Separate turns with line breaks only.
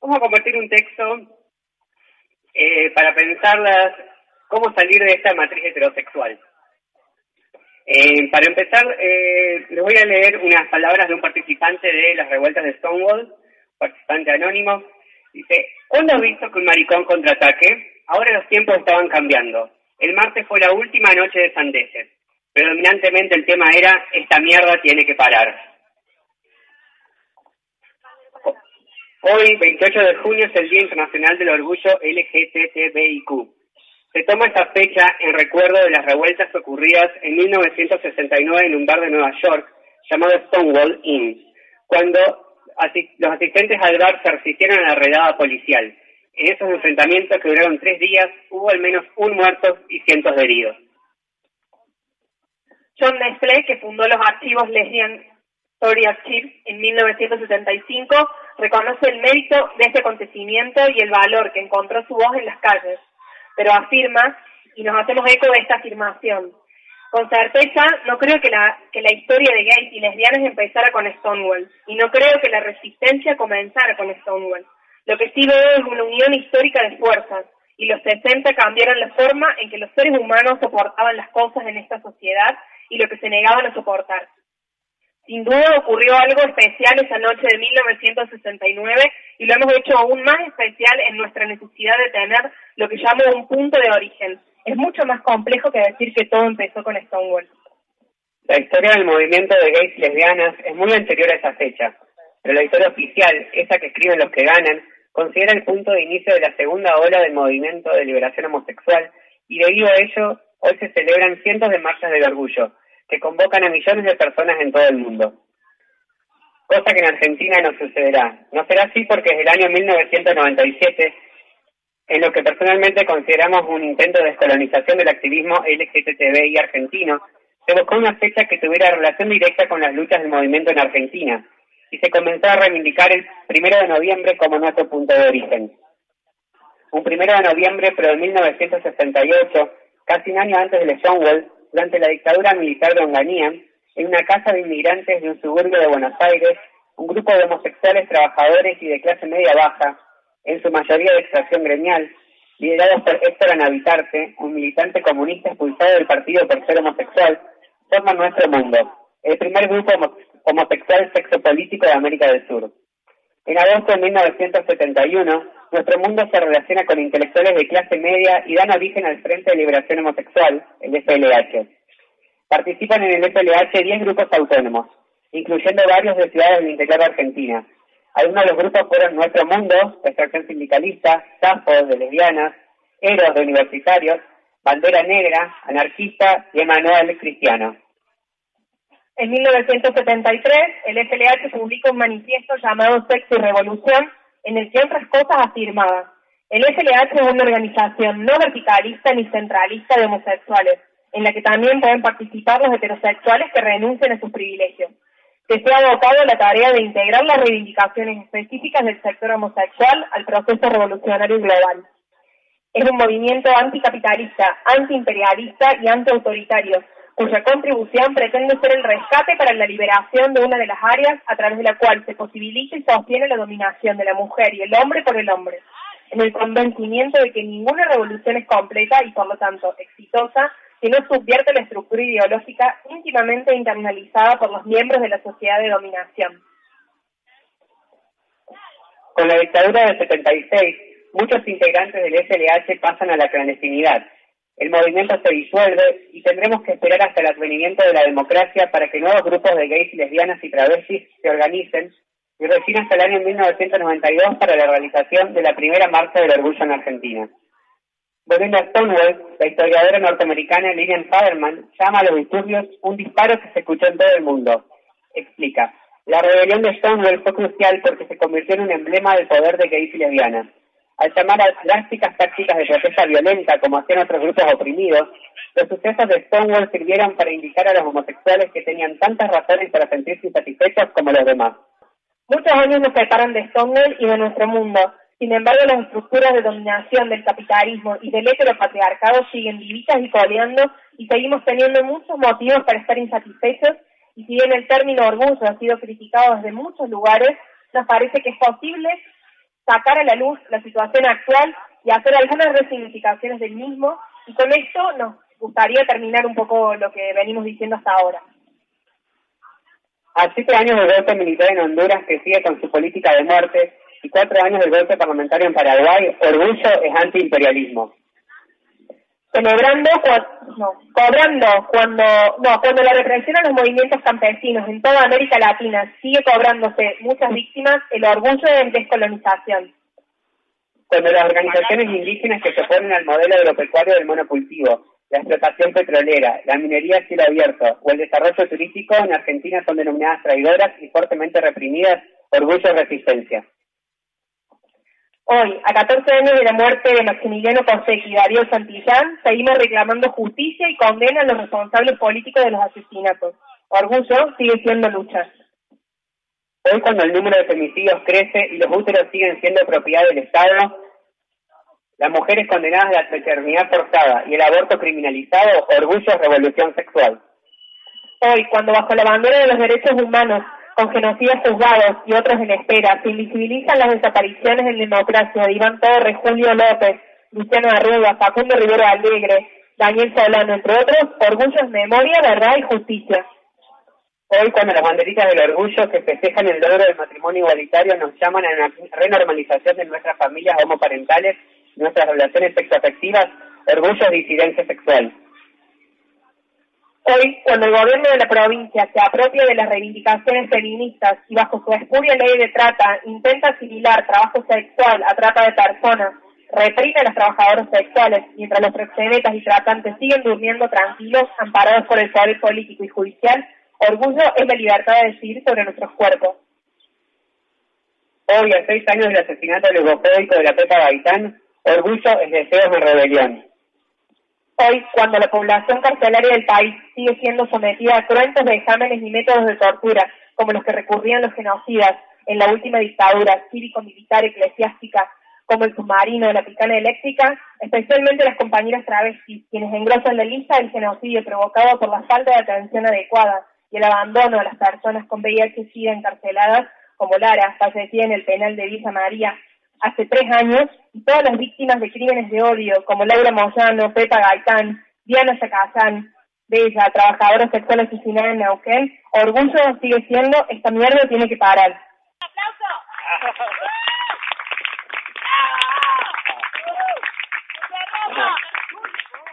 Vamos a compartir un texto para pensar cómo salir de esta matriz heterosexual. Para empezar, les voy a leer unas palabras de un participante de las revueltas de Stonewall, participante anónimo. Dice: ¿cuándo has visto que un maricón contraataque? Ahora los tiempos estaban cambiando. El martes fue la última noche de sandeces. Predominantemente el tema era: esta mierda tiene que parar. Hoy, 28 de junio, es el Día Internacional del Orgullo LGTBIQ. Se toma esta fecha en recuerdo de las revueltas ocurridas en 1969 en un bar de Nueva York llamado Stonewall Inn, cuando los asistentes al bar se resistieron a la redada policial. En esos enfrentamientos, que duraron 3 días, hubo al menos un muerto y cientos de heridos.
John Nestlé, que fundó los archivos Lesbian Story Archives en 1975, reconoce el mérito de este acontecimiento y el valor que encontró su voz en las calles, pero afirma, y nos hacemos eco de esta afirmación: con certeza, no creo que la historia de gays y lesbianas empezara con Stonewall, y no creo que la resistencia comenzara con Stonewall. Lo que sí veo es una unión histórica de fuerzas, y los 60 cambiaron la forma en que los seres humanos soportaban las cosas en esta sociedad y lo que se negaban a soportar. Sin duda ocurrió algo especial esa noche de 1969 y lo hemos hecho aún más especial en nuestra necesidad de tener lo que llamo un punto de origen. Es mucho más complejo que decir que todo empezó con Stonewall.
La historia del movimiento de gays y lesbianas es muy anterior a esa fecha, pero la historia oficial, esa que escriben los que ganan, considera el punto de inicio de la segunda ola del movimiento de liberación homosexual, y debido a ello, hoy se celebran cientos de marchas del orgullo, que convocan a millones de personas en todo el mundo. Cosa que en Argentina no sucederá. No será así porque desde el año 1997, en lo que personalmente consideramos un intento de descolonización del activismo LGTBI argentino, se buscó una fecha que tuviera relación directa con las luchas del movimiento en Argentina, y se comenzó a reivindicar el 1 de noviembre como nuestro punto de origen. Un 1 de noviembre, pero de 1968, casi un año antes del Stonewall, durante la dictadura militar de Onganía, en una casa de inmigrantes de un suburbio de Buenos Aires, un grupo de homosexuales trabajadores y de clase media baja, en su mayoría de extracción gremial, liderados por Héctor Anavitarte, un militante comunista expulsado del partido por ser homosexual, forman Nuestro Mundo, el primer grupo homosexual sexopolítico de América del Sur. En agosto de 1971, Nuestro Mundo se relaciona con intelectuales de clase media y dan origen al Frente de Liberación Homosexual, el FLH. Participan en el FLH 10 grupos autónomos, incluyendo varios de ciudades del interior de Argentina. Algunos de los grupos fueron Nuestro Mundo, Extracción Sindicalista, Safo, de lesbianas, Eros, de universitarios, Bandera Negra, Anarquista y Emanuel Cristiano.
En 1973, el FLH publica un manifiesto llamado Sexo y Revolución, en el que otras cosas afirmaba: el FLH es una organización no verticalista ni centralista de homosexuales, en la que también pueden participar los heterosexuales que renuncien a sus privilegios, que se ha abocado a la tarea de integrar las reivindicaciones específicas del sector homosexual al proceso revolucionario global. Es un movimiento anticapitalista, antiimperialista y antiautoritario, cuya contribución pretende ser el rescate para la liberación de una de las áreas a través de la cual se posibilita y sostiene la dominación de la mujer y el hombre por el hombre, en el convencimiento de que ninguna revolución es completa y por lo tanto exitosa si no subvierte la estructura ideológica íntimamente internalizada por los miembros de la sociedad de dominación.
Con la dictadura del 76, muchos integrantes del FLH pasan a la clandestinidad. El movimiento se disuelve y tendremos que esperar hasta el advenimiento de la democracia para que nuevos grupos de gays, lesbianas y travestis se organicen, y recién hasta el año 1992 para la realización de la primera marcha del orgullo en Argentina. Volviendo a Stonewall, la historiadora norteamericana Lillian Faderman llama a los disturbios un disparo que se escuchó en todo el mundo. Explica: la rebelión de Stonewall fue crucial porque se convirtió en un emblema del poder de gays y lesbianas. Al llamar a drásticas tácticas de protesta violenta como hacían otros grupos oprimidos, los sucesos de Stonewall sirvieron para indicar a los homosexuales que tenían tantas razones para sentirse insatisfechos como los demás.
Muchos años nos separan de Stonewall y de Nuestro Mundo. Sin embargo, las estructuras de dominación del capitalismo y del heteropatriarcado siguen vivitas y coleando, y seguimos teniendo muchos motivos para estar insatisfechos, y si bien el término orgullo ha sido criticado desde muchos lugares, nos parece que es posible sacar a la luz la situación actual y hacer algunas resignificaciones del mismo, y con esto nos gustaría terminar un poco lo que venimos diciendo hasta ahora.
A 7 años del golpe militar en Honduras, que sigue con su política de muerte, y 4 años del golpe parlamentario en Paraguay, orgullo es antiimperialismo.
Cuando la represión a los movimientos campesinos en toda América Latina sigue cobrándose muchas víctimas, el orgullo es descolonización.
Cuando las organizaciones indígenas que se oponen al modelo agropecuario del monocultivo, la explotación petrolera, la minería a cielo abierto o el desarrollo turístico en Argentina son denominadas traidoras y fuertemente reprimidas, orgullo es resistencia.
Hoy, a 14 años de la muerte de Maximiliano Cosecchi y Darío Santillán, seguimos reclamando justicia y condena a los responsables políticos de los asesinatos. Orgullo sigue siendo lucha.
Hoy, cuando el número de femicidios crece y los úteros siguen siendo propiedad del Estado, las mujeres condenadas a la maternidad forzada y el aborto criminalizado, orgullo es revolución sexual.
Hoy, cuando bajo la bandera de los derechos humanos, con genocidas juzgados y otros en espera, se invisibilizan las desapariciones en democracia de Iván Torres, Julio López, Luciano Arruga, Facundo Rivero Alegre, Daniel Solano, entre otros, orgullo es memoria, verdad y justicia.
Hoy, cuando las banderitas del orgullo que festejan el logro del matrimonio igualitario nos llaman a la renormalización de nuestras familias homoparentales, nuestras relaciones sexoafectivas, orgullo es disidencia sexual.
Hoy, cuando el gobierno de la provincia se apropia de las reivindicaciones feministas y bajo su espuria ley de trata intenta asimilar trabajo sexual a trata de personas, reprime a los trabajadores sexuales, mientras los proxenetas y tratantes siguen durmiendo tranquilos, amparados por el poder político y judicial, orgullo es la libertad de decidir sobre nuestros cuerpos.
Hoy, a 6 años del asesinato logopédico de la Pepa Gaitán, orgullo es deseos de rebelión.
Hoy, cuando la población carcelaria del país sigue siendo sometida a cruentos vejámenes y métodos de tortura, como los que recurrían los genocidas en la última dictadura cívico-militar eclesiástica, como el submarino de la picana eléctrica, especialmente las compañeras travestis, quienes engrosan la lista del genocidio provocado por la falta de atención adecuada y el abandono de las personas con VIH-Sida encarceladas, como Lara, fallecida en el penal de Villa María hace 3 años, y todas las víctimas de crímenes de odio, como Laura Moyano, Pepa Gaitán, Diana Sacazán, Bella, trabajadora sexual asesinada en Neuquén, orgullo sigue siendo, esta mierda tiene que parar. ¡Aplauso!